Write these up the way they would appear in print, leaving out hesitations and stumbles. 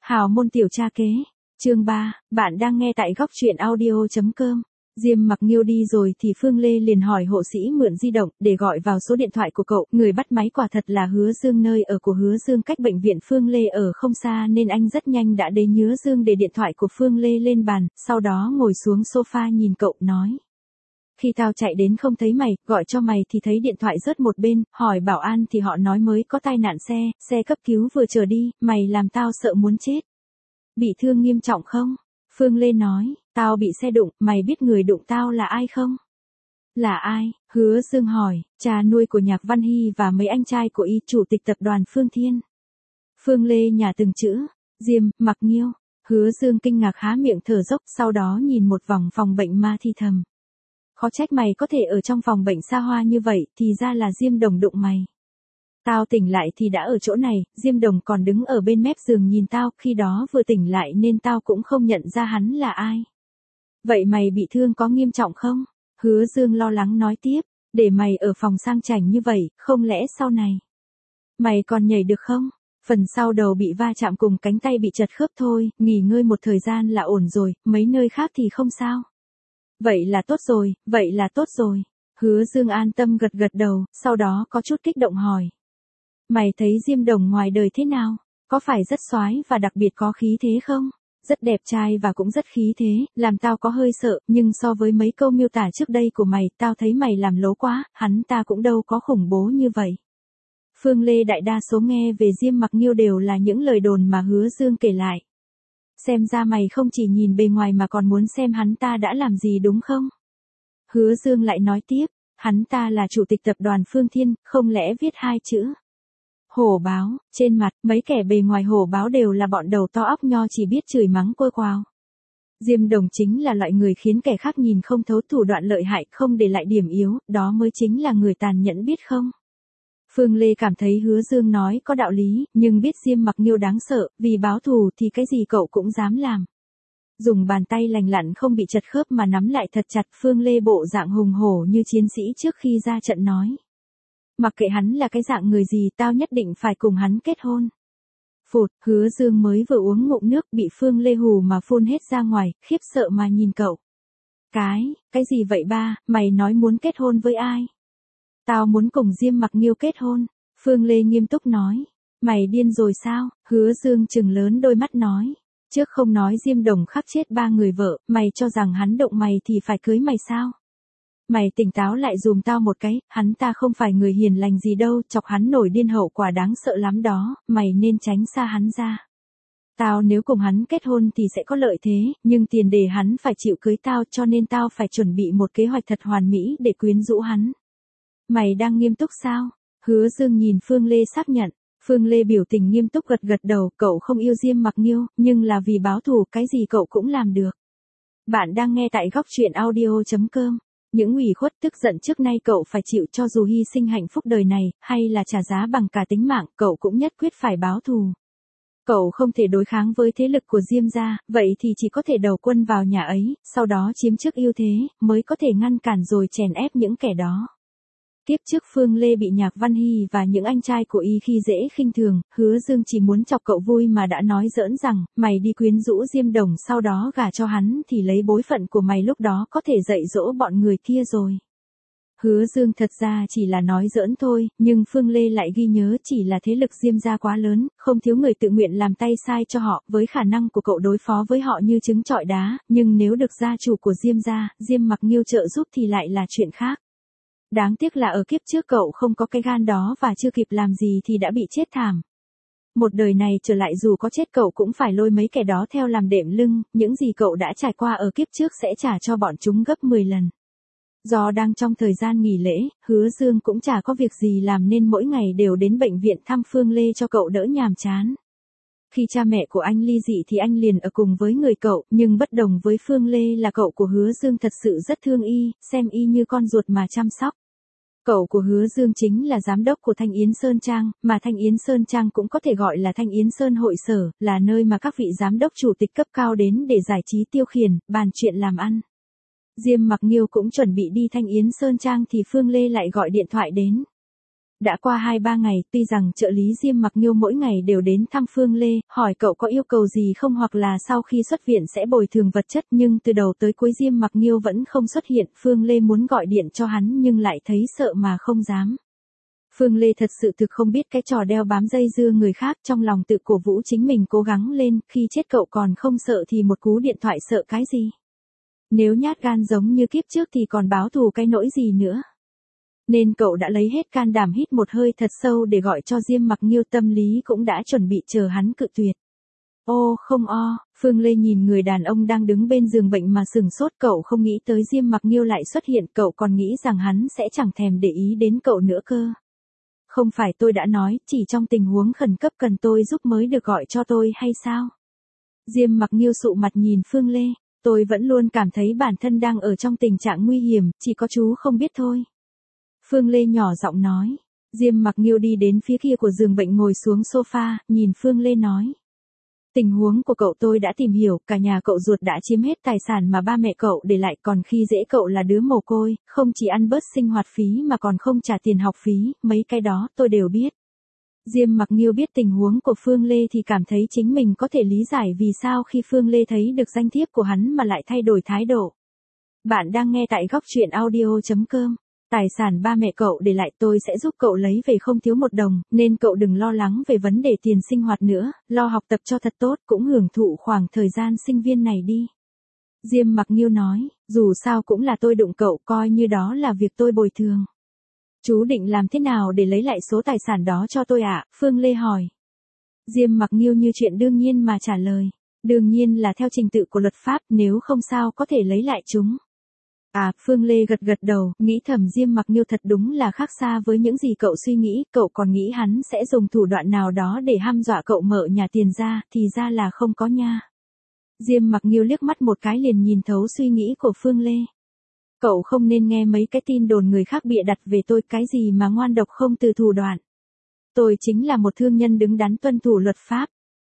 Hào môn tiểu cha kế. Chương 3, bạn đang nghe tại góc truyện audio.com. Diêm Mặc Nghiêu đi rồi thì Phương Lê liền hỏi hộ sĩ mượn di động để gọi vào số điện thoại của cậu. Người bắt máy quả thật là Hứa Dương, nơi ở của Hứa Dương cách bệnh viện Phương Lê ở không xa nên anh rất nhanh đã đến Hứa Dương để điện thoại của Phương Lê lên bàn, sau đó ngồi xuống sofa nhìn cậu nói. Khi tao chạy đến không thấy mày, gọi cho mày thì thấy điện thoại rớt một bên, hỏi bảo an thì họ nói mới có tai nạn xe cấp cứu vừa chờ đi, mày làm tao sợ muốn chết. Bị thương nghiêm trọng không? Phương Lê nói, tao bị xe đụng, mày biết người đụng tao là ai không? Là ai? Hứa Dương hỏi, cha nuôi của Nhạc Văn Hy và mấy anh trai của y, chủ tịch tập đoàn Phương Thiên. Phương Lê nhả từng chữ, Diêm Mặc Nghiêu. Hứa Dương kinh ngạc há miệng thở dốc, sau đó nhìn một vòng phòng bệnh ma thi thầm. Khó trách mày có thể ở trong phòng bệnh xa hoa như vậy, thì ra là Diêm Đồng đụng mày. Tao tỉnh lại thì đã ở chỗ này, Diêm Đồng còn đứng ở bên mép giường nhìn tao, khi đó vừa tỉnh lại nên tao cũng không nhận ra hắn là ai. Vậy mày bị thương có nghiêm trọng không? Hứa Dương lo lắng nói tiếp, để mày ở phòng sang chảnh như vậy, không lẽ sau này mày còn nhảy được không? Phần sau đầu bị va chạm cùng cánh tay bị chật khớp thôi, nghỉ ngơi một thời gian là ổn rồi, mấy nơi khác thì không sao. Vậy là tốt rồi. Hứa Dương an tâm gật gật đầu, sau đó có chút kích động hỏi. Mày thấy Diêm Đồng ngoài đời thế nào? Có phải rất soái và đặc biệt có khí thế không? Rất đẹp trai và cũng rất khí thế, làm tao có hơi sợ, nhưng so với mấy câu miêu tả trước đây của mày, tao thấy mày làm lố quá, hắn ta cũng đâu có khủng bố như vậy. Phương Lê đại đa số nghe về Diêm Mặc Nghiêu đều là những lời đồn mà Hứa Dương kể lại. Xem ra mày không chỉ nhìn bề ngoài mà còn muốn xem hắn ta đã làm gì đúng không? Hứa Dương lại nói tiếp, hắn ta là chủ tịch tập đoàn Phương Thiên, không lẽ viết hai chữ hổ báo trên mặt, mấy kẻ bề ngoài hổ báo đều là bọn đầu to óc nho chỉ biết chửi mắng côi quào. Diêm Đồng chính là loại người khiến kẻ khác nhìn không thấu thủ đoạn lợi hại, không để lại điểm yếu, đó mới chính là người tàn nhẫn biết không? Phương Lê cảm thấy Hứa Dương nói có đạo lý, nhưng biết Diêm Mặc Nghiêu đáng sợ, vì báo thù thì cái gì cậu cũng dám làm. Dùng bàn tay lành lặn không bị chật khớp mà nắm lại thật chặt, Phương Lê bộ dạng hùng hổ như chiến sĩ trước khi ra trận nói. Mặc kệ hắn là cái dạng người gì, tao nhất định phải cùng hắn kết hôn. Phụt, Hứa Dương mới vừa uống ngụm nước bị Phương Lê hù mà phun hết ra ngoài, khiếp sợ mà nhìn cậu. Cái gì vậy ba, mày nói muốn kết hôn với ai? Tao muốn cùng Diêm Mặc Nghiêu kết hôn. Phương Lê nghiêm túc nói. Mày điên rồi sao? Hứa Dương trừng lớn đôi mắt nói. Trước không nói Diêm Đồng khắc chết 3 người vợ, mày cho rằng hắn động mày thì phải cưới mày sao? Mày tỉnh táo lại dùm tao một cái, hắn ta không phải người hiền lành gì đâu, chọc hắn nổi điên hậu quả đáng sợ lắm đó, mày nên tránh xa hắn ra. Tao nếu cùng hắn kết hôn thì sẽ có lợi thế, nhưng tiền đề hắn phải chịu cưới tao, cho nên tao phải chuẩn bị một kế hoạch thật hoàn mỹ để quyến rũ hắn. Mày đang nghiêm túc sao? Hứa Dương nhìn Phương Lê xác nhận. Phương Lê biểu tình nghiêm túc gật gật đầu, cậu không yêu Diêm Mặc Nghiêu, nhưng là vì báo thù, cái gì cậu cũng làm được. Bạn đang nghe tại góc truyện audio.com. Những ủy khuất tức giận trước nay cậu phải chịu, cho dù hy sinh hạnh phúc đời này, hay là trả giá bằng cả tính mạng, cậu cũng nhất quyết phải báo thù. Cậu không thể đối kháng với thế lực của Diêm gia, vậy thì chỉ có thể đầu quân vào nhà ấy, sau đó chiếm trước ưu thế, mới có thể ngăn cản rồi chèn ép những kẻ đó. Tiếp trước Phương Lê bị Nhạc Văn Hy và những anh trai của y khi dễ khinh thường, Hứa Dương chỉ muốn chọc cậu vui mà đã nói giỡn rằng, mày đi quyến rũ Diêm Đồng sau đó gả cho hắn thì lấy bối phận của mày lúc đó có thể dạy dỗ bọn người kia rồi. Hứa Dương thật ra chỉ là nói giỡn thôi, nhưng Phương Lê lại ghi nhớ chỉ là thế lực Diêm gia quá lớn, không thiếu người tự nguyện làm tay sai cho họ, với khả năng của cậu đối phó với họ như trứng trọi đá, nhưng nếu được gia chủ của Diêm gia, Diêm Mặc Nghiêu trợ giúp thì lại là chuyện khác. Đáng tiếc là ở kiếp trước cậu không có cái gan đó và chưa kịp làm gì thì đã bị chết thảm. Một đời này trở lại dù có chết cậu cũng phải lôi mấy kẻ đó theo làm đệm lưng, những gì cậu đã trải qua ở kiếp trước sẽ trả cho bọn chúng gấp 10 lần. Do đang trong thời gian nghỉ lễ, Hứa Dương cũng chả có việc gì làm nên mỗi ngày đều đến bệnh viện thăm Phương Lê cho cậu đỡ nhàm chán. Khi cha mẹ của anh ly dị thì anh liền ở cùng với người cậu, nhưng bất đồng với Phương Lê là cậu của Hứa Dương thật sự rất thương y, xem y như con ruột mà chăm sóc. Cậu của Hứa Dương chính là giám đốc của Thanh Yến Sơn Trang, mà Thanh Yến Sơn Trang cũng có thể gọi là Thanh Yến Sơn Hội Sở, là nơi mà các vị giám đốc chủ tịch cấp cao đến để giải trí tiêu khiển, bàn chuyện làm ăn. Diêm Mặc Nghiêu cũng chuẩn bị đi Thanh Yến Sơn Trang thì Phương Lê lại gọi điện thoại đến. Đã qua 2-3 ngày, tuy rằng trợ lý Diêm Mặc Nghiêu mỗi ngày đều đến thăm Phương Lê, hỏi cậu có yêu cầu gì không hoặc là sau khi xuất viện sẽ bồi thường vật chất, nhưng từ đầu tới cuối Diêm Mặc Nghiêu vẫn không xuất hiện. Phương Lê muốn gọi điện cho hắn nhưng lại thấy sợ mà không dám. Phương Lê thật sự thực không biết cái trò đeo bám dây dưa người khác, trong lòng tự cổ vũ chính mình cố gắng lên, khi chết cậu còn không sợ thì một cú điện thoại sợ cái gì. Nếu nhát gan giống như kiếp trước thì còn báo thù cái nỗi gì nữa. Nên cậu đã lấy hết can đảm hít một hơi thật sâu để gọi cho Diêm Mặc Nghiêu, tâm lý cũng đã chuẩn bị chờ hắn cự tuyệt. Ô không o, Phương Lê nhìn người đàn ông đang đứng bên giường bệnh mà sừng sốt, cậu không nghĩ tới Diêm Mặc Nghiêu lại xuất hiện, cậu còn nghĩ rằng hắn sẽ chẳng thèm để ý đến cậu nữa cơ. Không phải tôi đã nói, chỉ trong tình huống khẩn cấp cần tôi giúp mới được gọi cho tôi hay sao? Diêm Mặc Nghiêu sụ mặt nhìn Phương Lê, tôi vẫn luôn cảm thấy bản thân đang ở trong tình trạng nguy hiểm, chỉ có chú không biết thôi. Phương Lê nhỏ giọng nói. Diêm Mặc Nghiêu đi đến phía kia của giường bệnh ngồi xuống sofa, nhìn Phương Lê nói. Tình huống của cậu tôi đã tìm hiểu, cả nhà cậu ruột đã chiếm hết tài sản mà ba mẹ cậu để lại, còn khi dễ cậu là đứa mồ côi, không chỉ ăn bớt sinh hoạt phí mà còn không trả tiền học phí, mấy cái đó tôi đều biết. Diêm Mặc Nghiêu biết tình huống của Phương Lê thì cảm thấy chính mình có thể lý giải vì sao khi Phương Lê thấy được danh thiếp của hắn mà lại thay đổi thái độ. Bạn đang nghe tại góc truyện audio.com. Tài sản ba mẹ cậu để lại tôi sẽ giúp cậu lấy về không thiếu một đồng, nên cậu đừng lo lắng về vấn đề tiền sinh hoạt nữa, lo học tập cho thật tốt, cũng hưởng thụ khoảng thời gian sinh viên này đi. Diêm Mặc Nghiêu nói, dù sao cũng là tôi đụng cậu, coi như đó là việc tôi bồi thường. Chú định làm thế nào để lấy lại số tài sản đó cho tôi ạ? Phương Lê hỏi. Diêm Mặc Nghiêu như chuyện đương nhiên mà trả lời, đương nhiên là theo trình tự của luật pháp, nếu không sao có thể lấy lại chúng. À, Phương Lê gật gật đầu, nghĩ thầm Diêm Mặc Nghiêu thật đúng là khác xa với những gì cậu suy nghĩ, cậu còn nghĩ hắn sẽ dùng thủ đoạn nào đó để hăm dọa cậu mở nhà tiền ra, thì ra là không có nha. Diêm Mặc Nghiêu liếc mắt một cái liền nhìn thấu suy nghĩ của Phương Lê. Cậu không nên nghe mấy cái tin đồn người khác bịa đặt về tôi, cái gì mà ngoan độc không từ thủ đoạn. Tôi chính là một thương nhân đứng đắn tuân thủ luật pháp.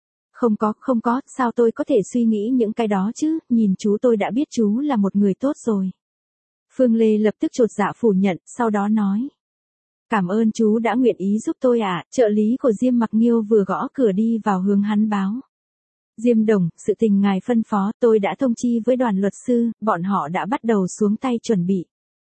Không có, sao tôi có thể suy nghĩ những cái đó chứ, nhìn chú tôi đã biết chú là một người tốt rồi. Phương Lê lập tức chột dạ phủ nhận, sau đó nói. Cảm ơn chú đã nguyện ý giúp tôi ạ. Trợ lý của Diêm Mặc Nghiêu vừa gõ cửa đi vào hướng hắn báo. Diêm Đồng, sự tình ngài phân phó, tôi đã thông chi với đoàn luật sư, bọn họ đã bắt đầu xuống tay chuẩn bị.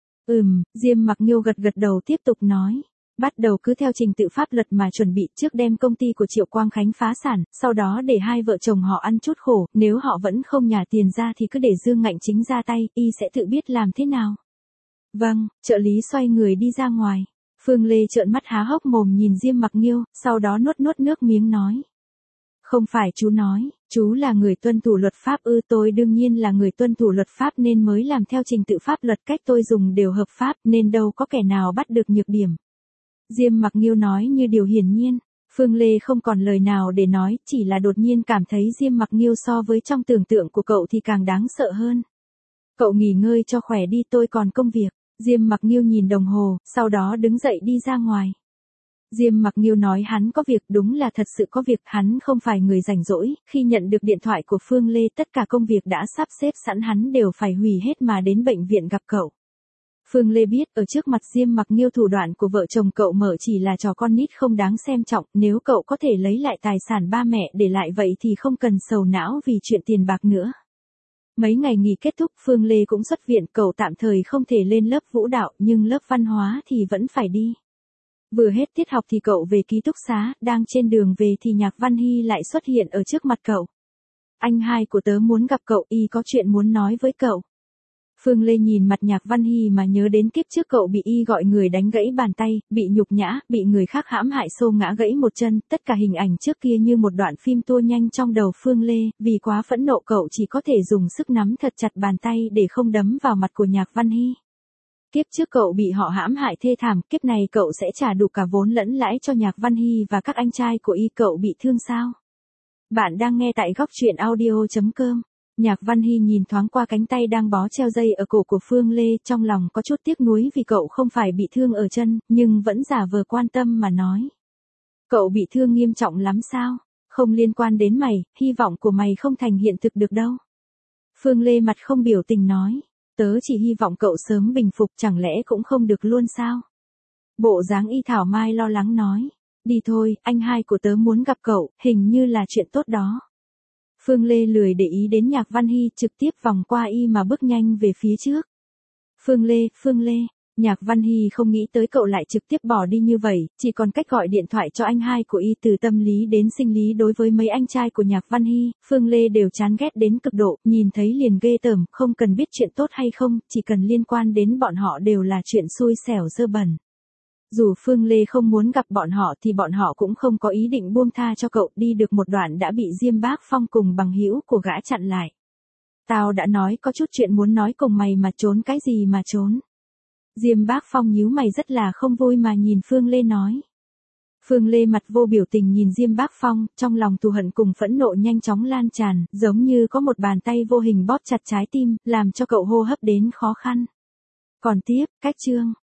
Diêm Mặc Nghiêu gật gật đầu tiếp tục nói. Bắt đầu cứ theo trình tự pháp luật mà chuẩn bị, trước đem công ty của Triệu Quang Khánh phá sản, sau đó để hai vợ chồng họ ăn chút khổ, nếu họ vẫn không nhả tiền ra thì cứ để Dương Ngạnh Chính ra tay, y sẽ tự biết làm thế nào. Vâng, trợ lý xoay người đi ra ngoài. Phương Lê trợn mắt há hốc mồm nhìn Diêm Mặc Nghiêu, sau đó nuốt nước miếng nói. Không phải chú nói, chú là người tuân thủ luật pháp ư? Tôi đương nhiên là người tuân thủ luật pháp nên mới làm theo trình tự pháp luật, cách tôi dùng đều hợp pháp nên đâu có kẻ nào bắt được nhược điểm. Diêm Mặc Nghiêu nói như điều hiển nhiên. Phương Lê không còn lời nào để nói, chỉ là đột nhiên cảm thấy Diêm Mặc Nghiêu so với trong tưởng tượng của cậu thì càng đáng sợ hơn. Cậu nghỉ ngơi cho khỏe đi, tôi còn công việc. Diêm Mặc Nghiêu nhìn đồng hồ, sau đó đứng dậy đi ra ngoài. Diêm Mặc Nghiêu nói hắn có việc, đúng là thật sự có việc, hắn không phải người rảnh rỗi, khi nhận được điện thoại của Phương Lê tất cả công việc đã sắp xếp sẵn hắn đều phải hủy hết mà đến bệnh viện gặp cậu. Phương Lê biết ở trước mặt Diêm Mặc Nghiêu thủ đoạn của vợ chồng cậu mở chỉ là trò con nít không đáng xem trọng, nếu cậu có thể lấy lại tài sản ba mẹ để lại vậy thì không cần sầu não vì chuyện tiền bạc nữa. Mấy ngày nghỉ kết thúc Phương Lê cũng xuất viện, cậu tạm thời không thể lên lớp vũ đạo nhưng lớp văn hóa thì vẫn phải đi. Vừa hết tiết học thì cậu về ký túc xá, đang trên đường về thì Nhạc Văn Hy lại xuất hiện ở trước mặt cậu. Anh hai của tớ muốn gặp cậu, y có chuyện muốn nói với cậu. Phương Lê nhìn mặt Nhạc Văn Hy mà nhớ đến kiếp trước cậu bị y gọi người đánh gãy bàn tay, bị nhục nhã, bị người khác hãm hại xô ngã gãy một chân, tất cả hình ảnh trước kia như một đoạn phim tua nhanh trong đầu Phương Lê, vì quá phẫn nộ cậu chỉ có thể dùng sức nắm thật chặt bàn tay để không đấm vào mặt của Nhạc Văn Hy. Kiếp trước cậu bị họ hãm hại thê thảm, kiếp này cậu sẽ trả đủ cả vốn lẫn lãi cho Nhạc Văn Hy và các anh trai của y. Cậu bị thương sao? Bạn đang nghe tại góc truyện audio.com. Nhạc Văn Hy nhìn thoáng qua cánh tay đang bó treo dây ở cổ của Phương Lê, trong lòng có chút tiếc nuối vì cậu không phải bị thương ở chân, nhưng vẫn giả vờ quan tâm mà nói. Cậu bị thương nghiêm trọng lắm sao? Không liên quan đến mày, hy vọng của mày không thành hiện thực được đâu. Phương Lê mặt không biểu tình nói. Tớ chỉ hy vọng cậu sớm bình phục, chẳng lẽ cũng không được luôn sao? Bộ dáng Y Thảo Mai lo lắng nói. Đi thôi, anh hai của tớ muốn gặp cậu, hình như là chuyện tốt đó. Phương Lê lười để ý đến Nhạc Văn Hy, trực tiếp vòng qua y mà bước nhanh về phía trước. Phương Lê, Nhạc Văn Hy không nghĩ tới cậu lại trực tiếp bỏ đi như vậy, chỉ còn cách gọi điện thoại cho anh hai của y. Từ tâm lý đến sinh lý đối với mấy anh trai của Nhạc Văn Hy, Phương Lê đều chán ghét đến cực độ, nhìn thấy liền ghê tởm, không cần biết chuyện tốt hay không, chỉ cần liên quan đến bọn họ đều là chuyện xui xẻo dơ bẩn. Dù Phương Lê không muốn gặp bọn họ thì bọn họ cũng không có ý định buông tha cho cậu, đi được một đoạn đã bị Diêm Bác Phong cùng bằng hữu của gã chặn lại. Tao đã nói có chút chuyện muốn nói cùng mày mà trốn cái gì mà trốn. Diêm Bác Phong nhíu mày rất là không vui mà nhìn Phương Lê nói. Phương Lê mặt vô biểu tình nhìn Diêm Bác Phong, trong lòng thù hận cùng phẫn nộ nhanh chóng lan tràn, giống như có một bàn tay vô hình bóp chặt trái tim, làm cho cậu hô hấp đến khó khăn. Còn tiếp, cách chương.